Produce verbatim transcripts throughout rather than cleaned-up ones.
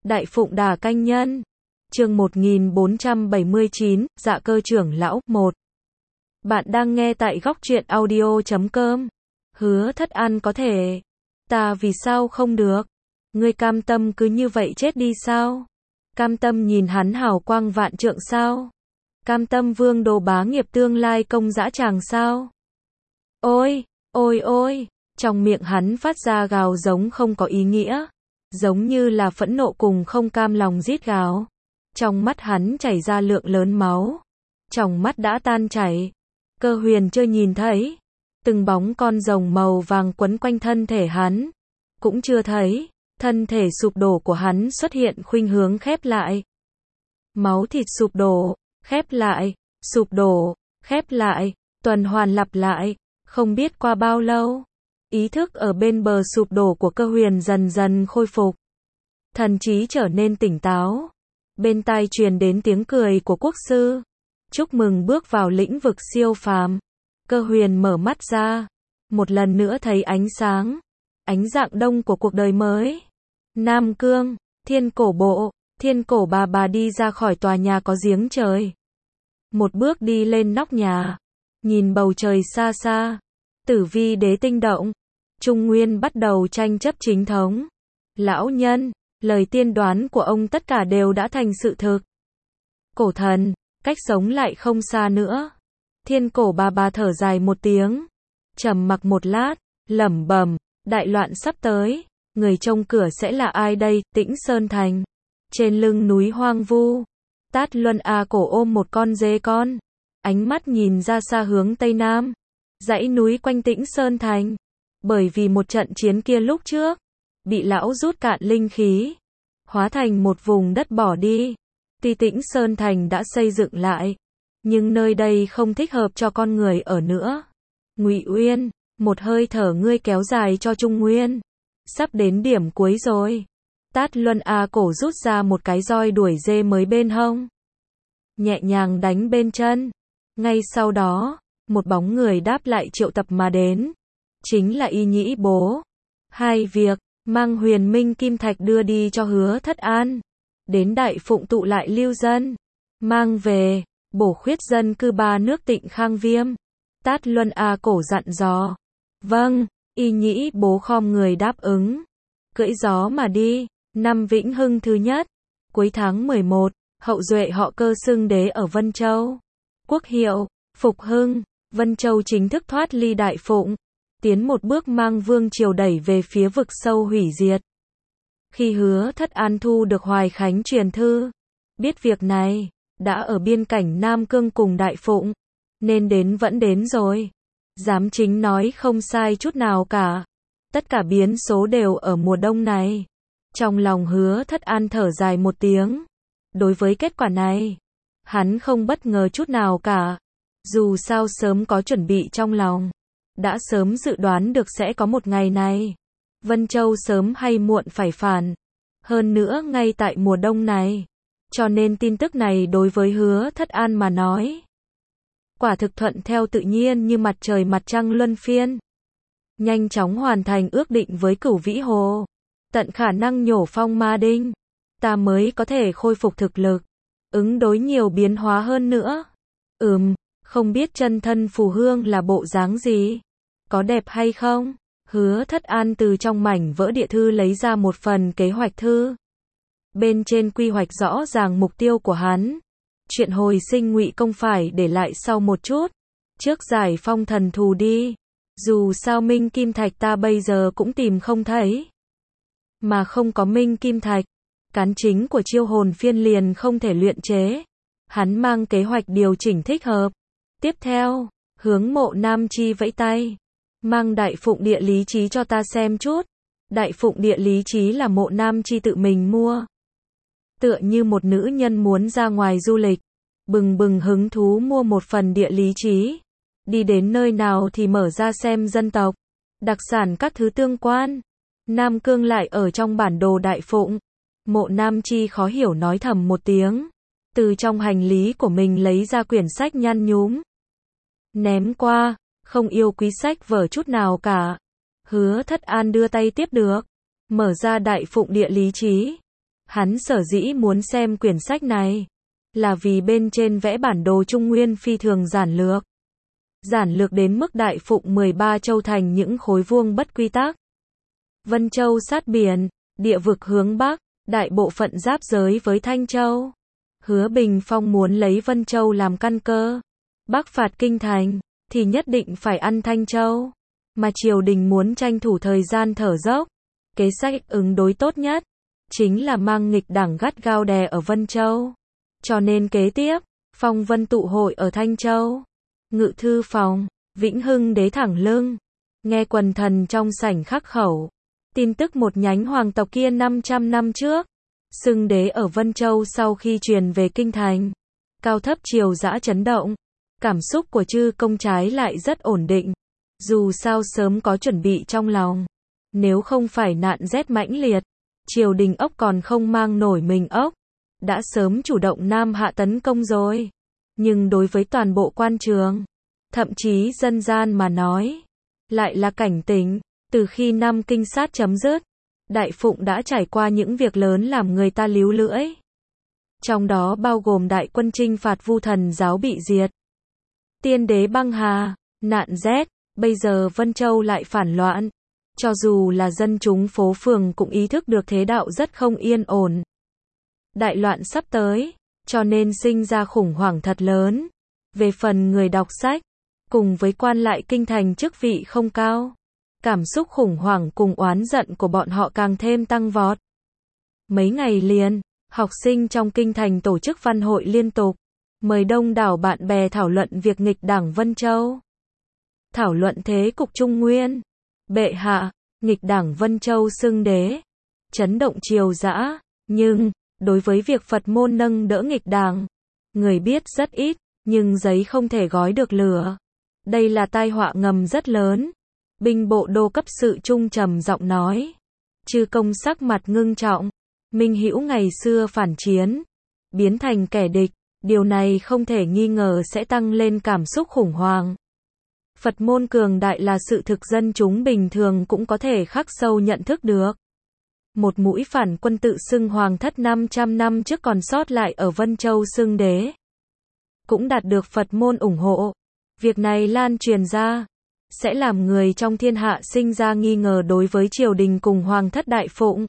Đại Phụng Đà Canh Nhân. Chương một nghìn bốn trăm bảy mươi chín, Dạ Cơ Trưởng Lão, một. Bạn đang nghe tại góc truyện audio chấm com. Hứa Thất An có thể. Ta vì sao không được? Ngươi cam tâm cứ như vậy chết đi sao? Cam tâm nhìn hắn hào quang vạn trượng sao? Cam tâm vương đồ bá nghiệp tương lai công dã tràng sao? Ôi, ôi ôi, trong miệng hắn phát ra gào giống không có ý nghĩa, giống như là phẫn nộ cùng không cam lòng rít gào. Trong mắt hắn chảy ra lượng lớn máu, trong mắt đã tan chảy. Cơ Huyền chưa nhìn thấy, từng bóng con rồng màu vàng quấn quanh thân thể hắn, cũng chưa thấy, thân thể sụp đổ của hắn xuất hiện khuynh hướng khép lại. Máu thịt sụp đổ, khép lại, sụp đổ, khép lại, tuần hoàn lặp lại, không biết qua bao lâu. Ý thức ở bên bờ sụp đổ của Cơ Huyền dần dần khôi phục. Thần trí trở nên tỉnh táo. Bên tai truyền đến tiếng cười của quốc sư. Chúc mừng bước vào lĩnh vực siêu phàm. Cơ Huyền mở mắt ra, một lần nữa thấy ánh sáng, ánh rạng đông của cuộc đời mới. Nam Cương, Thiên Cổ Bộ, Thiên Cổ bà bà đi ra khỏi tòa nhà có giếng trời. Một bước đi lên nóc nhà, nhìn bầu trời xa xa. Tử Vi đế tinh động, Trung Nguyên bắt đầu tranh chấp chính thống. Lão nhân, lời tiên đoán của ông tất cả đều đã thành sự thực. Cổ thần, cách sống lại không xa nữa. Thiên Cổ bà bà thở dài một tiếng, trầm mặc một lát, lẩm bẩm, đại loạn sắp tới, người trông cửa sẽ là ai đây? Tĩnh Sơn Thành, trên lưng núi hoang vu, Tát Luân A Cổ ôm một con dê con, ánh mắt nhìn ra xa hướng tây nam, dãy núi quanh Tĩnh Sơn Thành. Bởi vì một trận chiến kia lúc trước, bị lão rút cạn linh khí, hóa thành một vùng đất bỏ đi. Tuy Tĩnh Sơn Thành đã xây dựng lại, nhưng nơi đây không thích hợp cho con người ở nữa. Ngụy Uyên, một hơi thở ngươi kéo dài cho Trung Nguyên. Sắp đến điểm cuối rồi. Tát Luân A Cổ rút ra một cái roi đuổi dê mới bên hông, nhẹ nhàng đánh bên chân. Ngay sau đó, một bóng người đáp lại triệu tập mà đến. Chính là Y Nhĩ Bố. Hai việc, mang Huyền Minh Kim Thạch đưa đi cho Hứa Thất An. Đến Đại Phụng tụ lại lưu dân. Mang về, bổ khuyết dân cư ba nước Tịnh Khang Viêm. Tát Luân A Cổ dặn dò. Vâng, Y Nhĩ Bố khom người đáp ứng. Cưỡi gió mà đi. Năm Vĩnh Hưng thứ nhất. Cuối tháng mười một, hậu duệ họ Cơ xưng đế ở Vân Châu. Quốc hiệu, Phục Hưng. Vân Châu chính thức thoát ly Đại Phụng, tiến một bước mang vương triều đẩy về phía vực sâu hủy diệt. Khi Hứa Thất An thu được Hoài Khánh truyền thư, biết việc này, đã ở biên cảnh Nam Cương cùng Đại Phụng, nên đến vẫn đến rồi. Giám chính nói không sai chút nào cả. Tất cả biến số đều ở mùa đông này. Trong lòng Hứa Thất An thở dài một tiếng. Đối với kết quả này, hắn không bất ngờ chút nào cả. Dù sao sớm có chuẩn bị trong lòng, đã sớm dự đoán được sẽ có một ngày này. Vân Châu sớm hay muộn phải phản, hơn nữa ngay tại mùa đông này. Cho nên tin tức này đối với Hứa Thất An mà nói, quả thực thuận theo tự nhiên như mặt trời mặt trăng luân phiên. Nhanh chóng hoàn thành ước định với Cửu Vĩ Hồ, tận khả năng nhổ phong ma đinh, ta mới có thể khôi phục thực lực, ứng đối nhiều biến hóa hơn nữa. Ừm, không biết chân thân Phù Hương là bộ dáng gì, có đẹp hay không? Hứa Thất An từ trong mảnh vỡ địa thư lấy ra một phần kế hoạch thư. Bên trên quy hoạch rõ ràng mục tiêu của hắn. Chuyện hồi sinh Ngụy Công phải để lại sau một chút. Trước giải phong thần thù đi. Dù sao Minh Kim Thạch ta bây giờ cũng tìm không thấy. Mà không có Minh Kim Thạch, cán chính của chiêu hồn phiên liền không thể luyện chế. Hắn mang kế hoạch điều chỉnh thích hợp. Tiếp theo, hướng Mộ Nam Chi vẫy tay. Mang Đại Phụng địa lý chí cho ta xem chút. Đại Phụng địa lý chí là Mộ Nam Chi tự mình mua. Tựa như một nữ nhân muốn ra ngoài du lịch, bừng bừng hứng thú mua một phần địa lý chí. Đi đến nơi nào thì mở ra xem dân tộc, đặc sản các thứ tương quan. Nam Cương lại ở trong bản đồ Đại Phụng. Mộ Nam Chi khó hiểu nói thầm một tiếng. Từ trong hành lý của mình lấy ra quyển sách nhăn nhúm. Ném qua, không yêu quý sách vở chút nào cả. Hứa Thất An đưa tay tiếp được. Mở ra Đại Phụng địa lý chí. Hắn sở dĩ muốn xem quyển sách này, là vì bên trên vẽ bản đồ Trung Nguyên phi thường giản lược. Giản lược đến mức đại phụng mười ba châu thành những khối vuông bất quy tắc. Vân Châu sát biển, địa vực hướng Bắc, đại bộ phận giáp giới với Thanh Châu. Hứa Bình Phong muốn lấy Vân Châu làm căn cơ. Bắc phạt Kinh Thành, thì nhất định phải ăn Thanh Châu. Mà triều đình muốn tranh thủ thời gian thở dốc. Kế sách ứng đối tốt nhất, chính là mang nghịch đảng gắt gao đè ở Vân Châu. Cho nên kế tiếp, Phong Vân tụ hội ở Thanh Châu. Ngự thư phòng, Vĩnh Hưng đế thẳng lưng. Nghe quần thần trong sảnh khắc khẩu. Tin tức một nhánh hoàng tộc kia năm trăm năm trước. Xưng đế ở Vân Châu sau khi truyền về Kinh Thành. Cao thấp triều dã chấn động. Cảm xúc của chư công trái lại rất ổn định. Dù sao sớm có chuẩn bị trong lòng. Nếu không phải nạn rét mãnh liệt, triều đình ốc còn không mang nổi mình ốc. Đã sớm chủ động nam hạ tấn công rồi. Nhưng đối với toàn bộ quan trường, thậm chí dân gian mà nói, lại là cảnh tỉnh. Từ khi năm kinh sát chấm dứt, Đại Phụng đã trải qua những việc lớn làm người ta líu lưỡi. Trong đó bao gồm đại quân chinh phạt Vu Thần giáo bị diệt. Tiên đế băng hà, nạn rét, bây giờ Vân Châu lại phản loạn. Cho dù là dân chúng phố phường cũng ý thức được thế đạo rất không yên ổn. Đại loạn sắp tới, cho nên sinh ra khủng hoảng thật lớn. Về phần người đọc sách, cùng với quan lại kinh thành chức vị không cao, cảm xúc khủng hoảng cùng oán giận của bọn họ càng thêm tăng vọt. Mấy ngày liền, học sinh trong kinh thành tổ chức văn hội liên tục, mời đông đảo bạn bè thảo luận việc nghịch đảng Vân Châu. Thảo luận thế cục Trung Nguyên. Bệ hạ, nghịch đảng Vân Châu xưng đế, chấn động triều dã, nhưng, đối với việc Phật môn nâng đỡ nghịch đảng, người biết rất ít, nhưng giấy không thể gói được lửa. Đây là tai họa ngầm rất lớn. Binh bộ đô cấp sự trung trầm giọng nói. Chư công sắc mặt ngưng trọng. Minh Hữu ngày xưa phản chiến, biến thành kẻ địch, điều này không thể nghi ngờ sẽ tăng lên cảm xúc khủng hoảng. Phật môn cường đại là sự thực dân chúng bình thường cũng có thể khắc sâu nhận thức được. Một mũi phản quân tự xưng hoàng thất năm trăm năm trước còn sót lại ở Vân Châu xưng đế, cũng đạt được Phật môn ủng hộ. Việc này lan truyền ra, sẽ làm người trong thiên hạ sinh ra nghi ngờ đối với triều đình cùng hoàng thất Đại Phụng.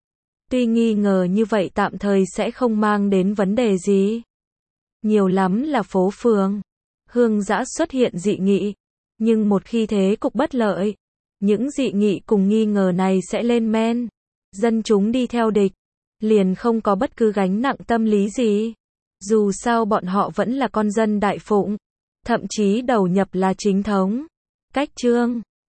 Tuy nghi ngờ như vậy tạm thời sẽ không mang đến vấn đề gì. Nhiều lắm là phố phường, hương dã xuất hiện dị nghị. Nhưng một khi thế cục bất lợi, những dị nghị cùng nghi ngờ này sẽ lên men. Dân chúng đi theo địch, liền không có bất cứ gánh nặng tâm lý gì. Dù sao bọn họ vẫn là con dân Đại Phụng, thậm chí đầu nhập là chính thống. Cách chương